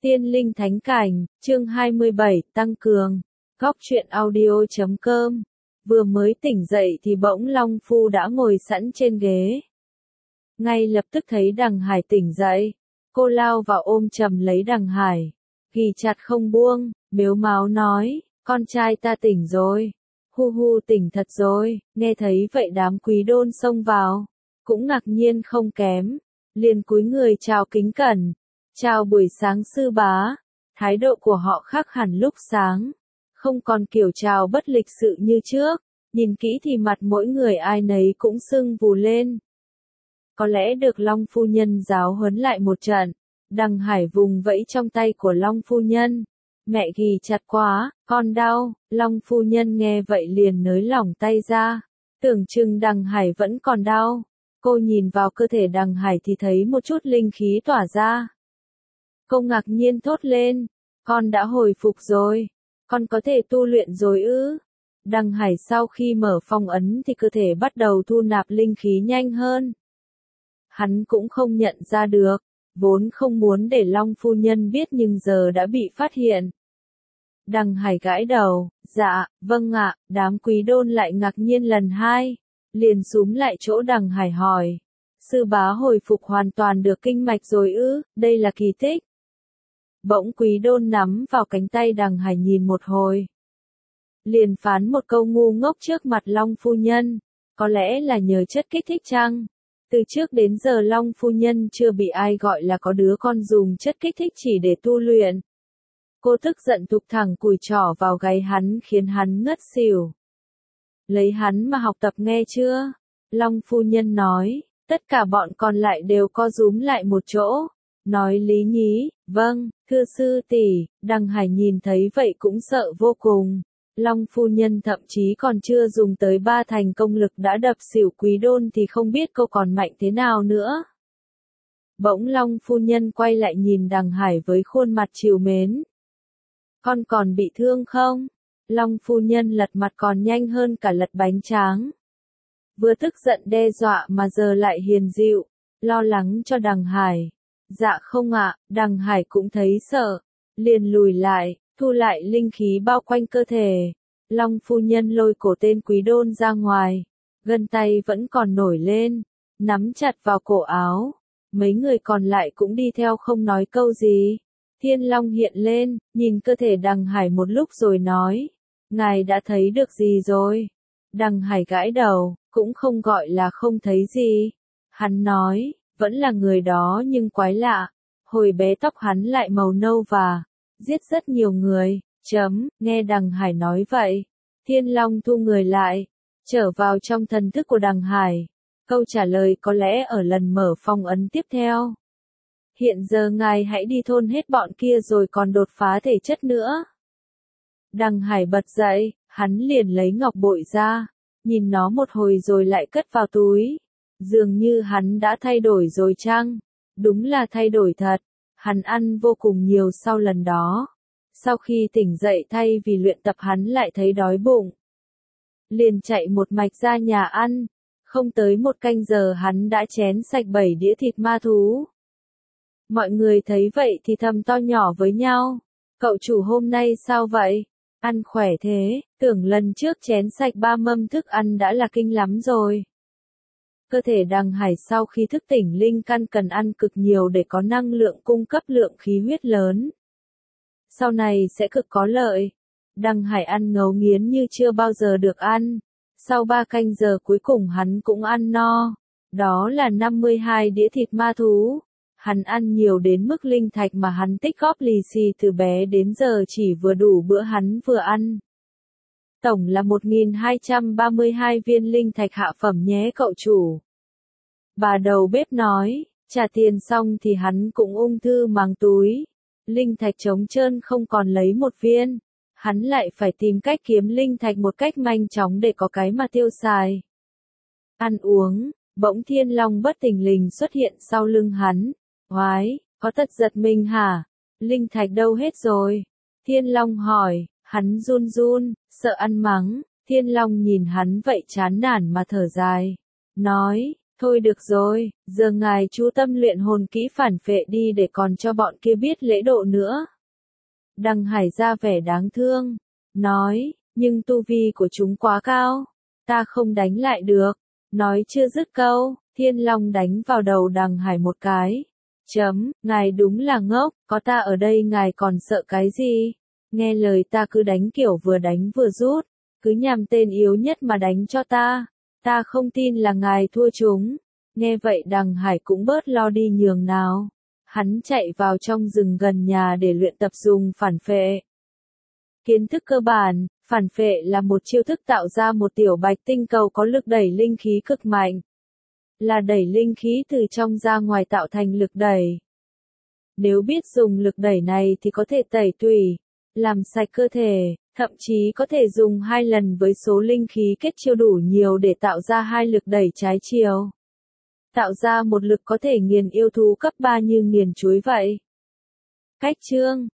Tiên linh thánh cảnh, chương 27, tăng cường. Góc truyện audio.com. Vừa mới tỉnh dậy thì bỗng Long Phu đã ngồi sẵn trên ghế. Ngay lập tức thấy Đằng Hải tỉnh dậy. Cô lao vào ôm chầm lấy Đằng Hải. Ghì chặt không buông, mếu máo nói, con trai ta tỉnh rồi. Hu hu tỉnh thật rồi, nghe thấy vậy đám quý đôn xông vào. Cũng ngạc nhiên không kém. Liền cúi người chào kính cẩn. Chào buổi sáng sư bá. Thái độ của họ khác hẳn lúc sáng. Không còn kiểu chào bất lịch sự như trước. Nhìn kỹ thì mặt mỗi người ai nấy cũng sưng vù lên. Có lẽ được Long phu nhân giáo huấn lại một trận. Đằng Hải vùng vẫy trong tay của Long phu nhân. Mẹ ghì chặt quá, con đau. Long phu nhân nghe vậy liền nới lỏng tay ra. Tưởng chừng Đằng Hải vẫn còn đau. Cô nhìn vào cơ thể Đằng Hải thì thấy một chút linh khí tỏa ra. Cô ngạc nhiên thốt lên, con đã hồi phục rồi, con có thể tu luyện rồi ư? Đằng Hải sau khi mở phong ấn thì cơ thể bắt đầu thu nạp linh khí nhanh hơn. Hắn cũng không nhận ra được, vốn không muốn để Long phu nhân biết nhưng giờ đã bị phát hiện. Đằng Hải gãi đầu, dạ, vâng ạ, đám quý đôn lại ngạc nhiên lần hai, liền xúm lại chỗ Đằng Hải hỏi. Sư bá hồi phục hoàn toàn được kinh mạch rồi ư, đây là kỳ tích. Bỗng quý đôn nắm vào cánh tay Đằng Hải nhìn một hồi. Liền phán một câu ngu ngốc trước mặt Long phu nhân, có lẽ là nhờ chất kích thích chăng? Từ trước đến giờ Long phu nhân chưa bị ai gọi là có đứa con dùng chất kích thích chỉ để tu luyện. Cô tức giận thụp thẳng cùi trỏ vào gáy hắn khiến hắn ngất xỉu. Lấy hắn mà học tập nghe chưa? Long phu nhân nói, tất cả bọn còn lại đều co rúm lại một chỗ. Nói lý nhí, vâng, thưa sư tỷ. Đằng Hải nhìn thấy vậy cũng sợ vô cùng. Long phu nhân thậm chí còn chưa dùng tới 3 thành công lực đã đập xỉu quý đôn thì không biết cô còn mạnh thế nào nữa. Bỗng Long phu nhân quay lại nhìn Đằng Hải với khuôn mặt trìu mến. Con còn bị thương không? Long phu nhân lật mặt còn nhanh hơn cả lật bánh tráng. Vừa tức giận đe dọa mà giờ lại hiền dịu, lo lắng cho Đằng Hải. Dạ không ạ, Đằng Hải cũng thấy sợ, liền lùi lại, thu lại linh khí bao quanh cơ thể. Long phu nhân lôi cổ tên quý đôn ra ngoài, gân tay vẫn còn nổi lên, nắm chặt vào cổ áo. Mấy người còn lại cũng đi theo không nói câu gì. Thiên Long hiện lên, nhìn cơ thể Đằng Hải một lúc rồi nói, ngài đã thấy được gì rồi? Đằng Hải gãi đầu, cũng không gọi là không thấy gì. Hắn nói, vẫn là người đó nhưng quái lạ, hồi bé tóc hắn lại màu nâu và giết rất nhiều người. Nghe Đằng Hải nói vậy, Thiên Long thu người lại, trở vào trong thần thức của Đằng Hải. Câu trả lời có lẽ ở lần mở phong ấn tiếp theo. Hiện giờ ngài hãy đi thôn hết bọn kia rồi còn đột phá thể chất nữa. Đằng Hải bật dậy, hắn liền lấy ngọc bội ra, nhìn nó một hồi rồi lại cất vào túi. Dường như hắn đã thay đổi rồi chăng? Đúng là thay đổi thật. Hắn ăn vô cùng nhiều sau lần đó. Sau khi tỉnh dậy thay vì luyện tập hắn lại thấy đói bụng. Liền chạy một mạch ra nhà ăn. Không tới 1 canh giờ hắn đã chén sạch 7 đĩa thịt ma thú. Mọi người thấy vậy thì thầm to nhỏ với nhau. Cậu chủ hôm nay sao vậy? Ăn khỏe thế, tưởng lần trước chén sạch 3 mâm thức ăn đã là kinh lắm rồi. Cơ thể Đằng Hải sau khi thức tỉnh linh căn cần ăn cực nhiều để có năng lượng cung cấp lượng khí huyết lớn. Sau này sẽ cực có lợi. Đằng Hải ăn ngấu nghiến như chưa bao giờ được ăn. Sau 3 canh giờ cuối cùng hắn cũng ăn no. Đó là 52 đĩa thịt ma thú. Hắn ăn nhiều đến mức linh thạch mà hắn tích góp lì xì từ bé đến giờ chỉ vừa đủ bữa hắn vừa ăn. Tổng là 1232 viên linh thạch hạ phẩm nhé cậu chủ. Bà đầu bếp nói, trả tiền xong thì hắn cũng ung thư màng túi. Linh thạch trống trơn không còn lấy 1 viên. Hắn lại phải tìm cách kiếm linh thạch một cách nhanh chóng để có cái mà tiêu xài. Ăn uống, bỗng Thiên Long bất thình lình xuất hiện sau lưng hắn. Oái, có tật giật mình hả? Linh thạch đâu hết rồi? Thiên Long hỏi, hắn run run, sợ ăn mắng. Thiên Long nhìn hắn vậy chán nản mà thở dài. Nói, Thôi được rồi, giờ ngài chú tâm luyện hồn kỹ phản phệ đi để còn cho bọn kia biết lễ độ nữa. Đằng Hải ra vẻ đáng thương, nói, nhưng tu vi của chúng quá cao, ta không đánh lại được. Nói chưa dứt câu, Thiên Long đánh vào đầu Đằng Hải một cái. Ngài đúng là ngốc, có ta ở đây ngài còn sợ cái gì? Nghe lời ta cứ đánh kiểu vừa đánh vừa rút, cứ nhằm tên yếu nhất mà đánh cho ta. Ta không tin là ngài thua chúng. Nghe vậy Đằng Hải cũng bớt lo đi nhường nào. Hắn chạy vào trong rừng gần nhà để luyện tập dùng phản phệ. Kiến thức cơ bản, phản phệ là một chiêu thức tạo ra một tiểu bạch tinh cầu có lực đẩy linh khí cực mạnh. Là đẩy linh khí từ trong ra ngoài tạo thành lực đẩy. Nếu biết dùng lực đẩy này thì có thể tẩy tủy, làm sạch cơ thể, thậm chí có thể dùng 2 lần với số linh khí kết chiêu đủ nhiều để tạo ra 2 lực đẩy trái chiều. Tạo ra một lực có thể nghiền yêu thú cấp 3 như nghiền chuối vậy. Cách chương